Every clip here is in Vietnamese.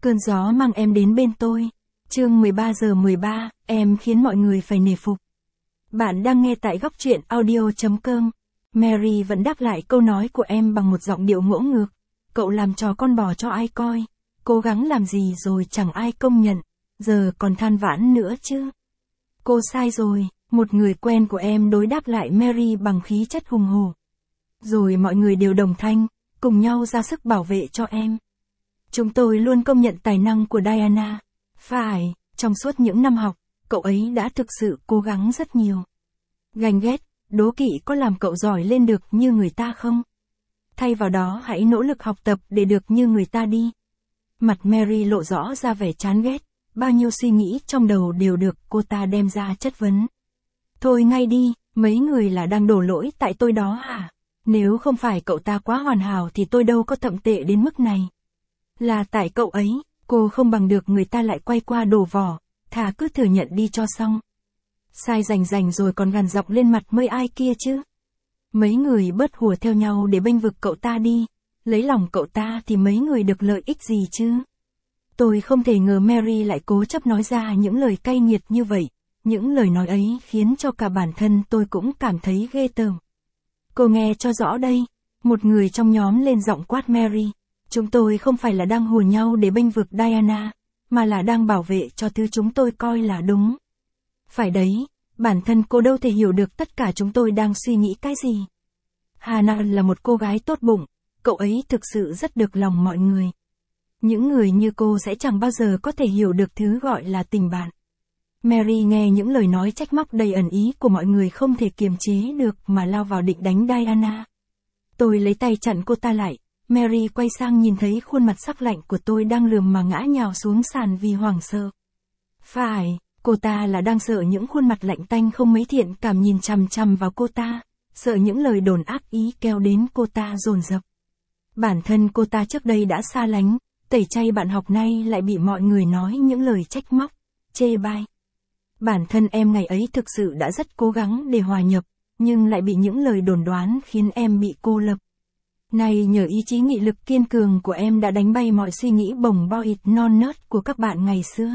Cơn gió mang em đến bên tôi. Chương 13:13, em khiến mọi người phải nể phục. Bạn đang nghe tại góc truyện audio.com. Mary vẫn đáp lại câu nói của em bằng một giọng điệu ngỗ ngược. Cậu làm trò con bò cho ai coi, cố gắng làm gì rồi chẳng ai công nhận, giờ còn than vãn nữa chứ. Cô sai rồi, một người quen của em đối đáp lại Mary bằng khí chất hùng hổ. Rồi mọi người đều đồng thanh, cùng nhau ra sức bảo vệ cho em. Chúng tôi luôn công nhận tài năng của Diana. Phải, trong suốt những năm học, cậu ấy đã thực sự cố gắng rất nhiều. Ganh ghét, đố kỵ có làm cậu giỏi lên được như người ta không? Thay vào đó hãy nỗ lực học tập để được như người ta đi. Mặt Mary lộ rõ ra vẻ chán ghét, bao nhiêu suy nghĩ trong đầu đều được cô ta đem ra chất vấn. Thôi ngay đi, mấy người là đang đổ lỗi tại tôi đó hả? Nếu không phải cậu ta quá hoàn hảo thì tôi đâu có thậm tệ đến mức này. Là tại cậu ấy, cô không bằng được người ta lại quay qua đổ vỏ, thà cứ thừa nhận đi cho xong. Sai rành rồi còn gằn giọng lên mặt mơi ai kia chứ. Mấy người bớt hùa theo nhau để bênh vực cậu ta đi, lấy lòng cậu ta thì mấy người được lợi ích gì chứ. Tôi không thể ngờ Mary lại cố chấp nói ra những lời cay nghiệt như vậy, những lời nói ấy khiến cho cả bản thân tôi cũng cảm thấy ghê tởm. Cô nghe cho rõ đây, một người trong nhóm lên giọng quát Mary. Chúng tôi không phải là đang hùa nhau để bênh vực Diana, mà là đang bảo vệ cho thứ chúng tôi coi là đúng. Phải đấy, bản thân cô đâu thể hiểu được tất cả chúng tôi đang suy nghĩ cái gì. Hannah là một cô gái tốt bụng, cậu ấy thực sự rất được lòng mọi người. Những người như cô sẽ chẳng bao giờ có thể hiểu được thứ gọi là tình bạn. Mary nghe những lời nói trách móc đầy ẩn ý của mọi người không thể kiềm chế được mà lao vào định đánh Diana. Tôi lấy tay chặn cô ta lại. Mary quay sang nhìn thấy khuôn mặt sắc lạnh của tôi đang lườm mà ngã nhào xuống sàn vì hoảng sợ. Phải, cô ta là đang sợ những khuôn mặt lạnh tanh không mấy thiện cảm nhìn chằm chằm vào cô ta, sợ những lời đồn ác ý kéo đến cô ta dồn dập. Bản thân cô ta trước đây đã xa lánh, tẩy chay bạn học, nay lại bị mọi người nói những lời trách móc, chê bai. Bản thân em ngày ấy thực sự đã rất cố gắng để hòa nhập, nhưng lại bị những lời đồn đoán khiến em bị cô lập. Này nhờ ý chí nghị lực kiên cường của em đã đánh bay mọi suy nghĩ bồng boi non nớt của các bạn ngày xưa.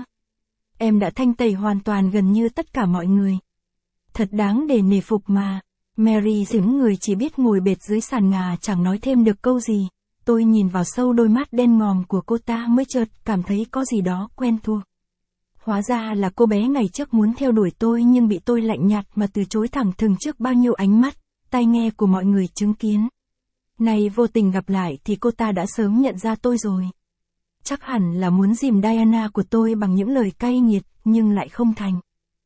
Em đã thanh tẩy hoàn toàn gần như tất cả mọi người. Thật đáng để nể phục mà. Mary giững người chỉ biết ngồi bệt dưới sàn nhà chẳng nói thêm được câu gì. Tôi nhìn vào sâu đôi mắt đen ngòm của cô ta mới chợt cảm thấy có gì đó quen thuộc. Hóa ra là cô bé ngày trước muốn theo đuổi tôi nhưng bị tôi lạnh nhạt mà từ chối thẳng thừng trước bao nhiêu ánh mắt, tai nghe của mọi người chứng kiến. Này vô tình gặp lại thì cô ta đã sớm nhận ra tôi rồi. Chắc hẳn là muốn dìm Diana của tôi bằng những lời cay nghiệt, nhưng lại không thành.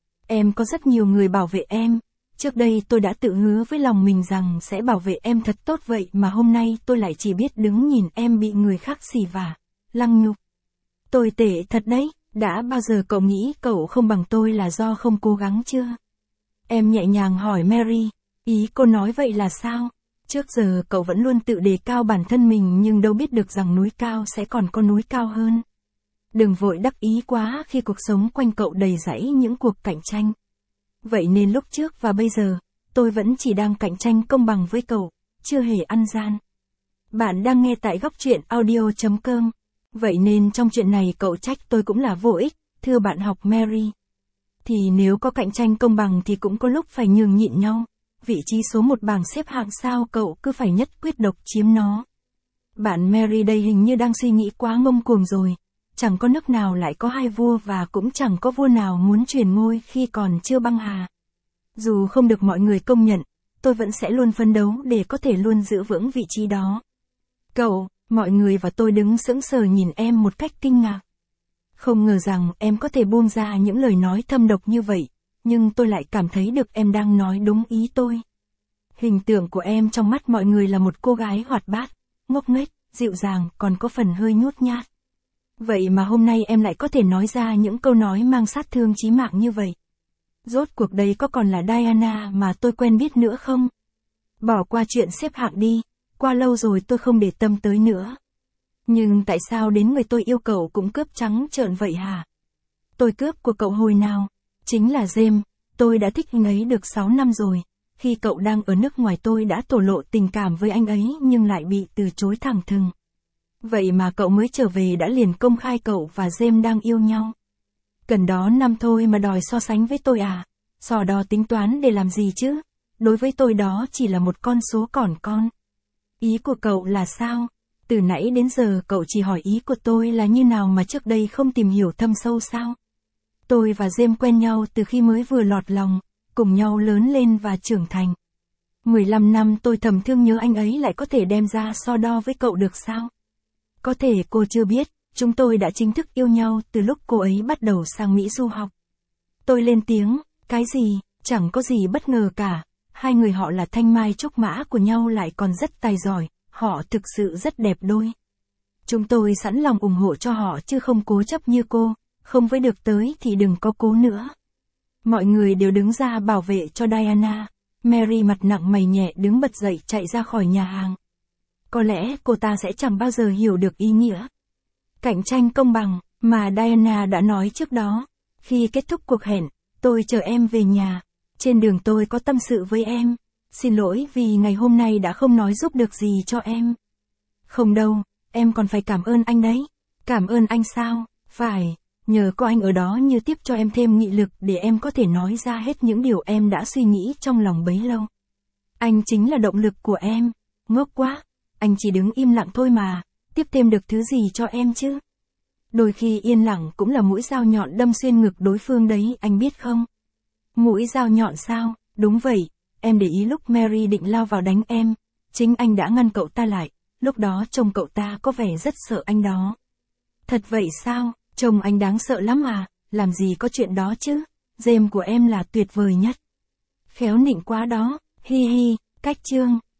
Em có rất nhiều người bảo vệ em. Trước đây tôi đã tự hứa với lòng mình rằng sẽ bảo vệ em thật tốt, vậy mà hôm nay tôi lại chỉ biết đứng nhìn em bị người khác xỉ vả, lăng nhục. Tồi tệ thật đấy, đã bao giờ cậu nghĩ cậu không bằng tôi là do không cố gắng chưa? Em nhẹ nhàng hỏi Mary, ý cô nói vậy là sao? Trước giờ cậu vẫn luôn tự đề cao bản thân mình nhưng đâu biết được rằng núi cao sẽ còn có núi cao hơn. Đừng vội đắc ý quá khi cuộc sống quanh cậu đầy rẫy những cuộc cạnh tranh. Vậy nên lúc trước và bây giờ, tôi vẫn chỉ đang cạnh tranh công bằng với cậu, chưa hề ăn gian. Bạn đang nghe tại góc truyện audio.com. Vậy nên trong chuyện này cậu trách tôi cũng là vô ích, thưa bạn học Mary. Thì nếu có cạnh tranh công bằng thì cũng có lúc phải nhường nhịn nhau. Vị trí số 1 bảng xếp hạng sao cậu cứ phải nhất quyết độc chiếm nó. Bạn Mary đây hình như đang suy nghĩ quá ngông cuồng rồi. Chẳng có nước nào lại có hai vua và cũng chẳng có vua nào muốn truyền ngôi khi còn chưa băng hà. Dù không được mọi người công nhận, tôi vẫn sẽ luôn phấn đấu để có thể luôn giữ vững vị trí đó. Cậu, mọi người và tôi đứng sững sờ nhìn em một cách kinh ngạc. Không ngờ rằng em có thể buông ra những lời nói thâm độc như vậy. Nhưng tôi lại cảm thấy được em đang nói đúng ý tôi. Hình tượng của em trong mắt mọi người là một cô gái hoạt bát, ngốc nghếch, dịu dàng, còn có phần hơi nhút nhát. Vậy mà hôm nay em lại có thể nói ra những câu nói mang sát thương chí mạng như vậy. Rốt cuộc đây có còn là Diana mà tôi quen biết nữa không? Bỏ qua chuyện xếp hạng đi, qua lâu rồi tôi không để tâm tới nữa. Nhưng tại sao đến người tôi yêu cậu cũng cướp trắng trợn vậy hả? Tôi cướp của cậu hồi nào? Chính là James, tôi đã thích anh ấy được 6 năm rồi. Khi cậu đang ở nước ngoài tôi đã thổ lộ tình cảm với anh ấy nhưng lại bị từ chối thẳng thừng. Vậy mà cậu mới trở về đã liền công khai cậu và James đang yêu nhau. Cần đó năm thôi mà đòi so sánh với tôi à? So đo tính toán để làm gì chứ? Đối với tôi đó chỉ là một con số còn con. Ý của cậu là sao? Từ nãy đến giờ cậu chỉ hỏi ý của tôi là như nào mà trước đây không tìm hiểu thâm sâu sao? Tôi và James quen nhau từ khi mới vừa lọt lòng, cùng nhau lớn lên và trưởng thành. 15 năm tôi thầm thương nhớ anh ấy lại có thể đem ra so đo với cậu được sao? Có thể cô chưa biết, chúng tôi đã chính thức yêu nhau từ lúc cô ấy bắt đầu sang Mỹ du học. Tôi lên tiếng, cái gì, chẳng có gì bất ngờ cả, hai người họ là thanh mai trúc mã của nhau lại còn rất tài giỏi, họ thực sự rất đẹp đôi. Chúng tôi sẵn lòng ủng hộ cho họ chứ không cố chấp như cô, không với được tới thì đừng có cố nữa. Mọi người đều đứng ra bảo vệ cho Diana. Mary mặt nặng mày nhẹ đứng bật dậy chạy ra khỏi nhà hàng. Có lẽ cô ta sẽ chẳng bao giờ hiểu được ý nghĩa cạnh tranh công bằng mà Diana đã nói trước đó. Khi kết thúc cuộc hẹn, tôi chờ em về nhà. Trên đường tôi có tâm sự với em. Xin lỗi vì ngày hôm nay đã không nói giúp được gì cho em. Không đâu, em còn phải cảm ơn anh đấy. Cảm ơn anh sao? Phải, nhờ có anh ở đó như tiếp cho em thêm nghị lực để em có thể nói ra hết những điều em đã suy nghĩ trong lòng bấy lâu. Anh chính là động lực của em. Ngốc quá, anh chỉ đứng im lặng thôi mà, tiếp thêm được thứ gì cho em chứ? Đôi khi yên lặng cũng là mũi dao nhọn đâm xuyên ngực đối phương đấy, anh biết không? Mũi dao nhọn sao? Đúng vậy, em để ý lúc Mary định lao vào đánh em, chính anh đã ngăn cậu ta lại, lúc đó trông cậu ta có vẻ rất sợ anh đó. Thật vậy sao? Trông anh đáng sợ lắm à? Làm gì có chuyện đó chứ? James của em là tuyệt vời nhất. Khéo nịnh quá đó, hi hi, cách chương.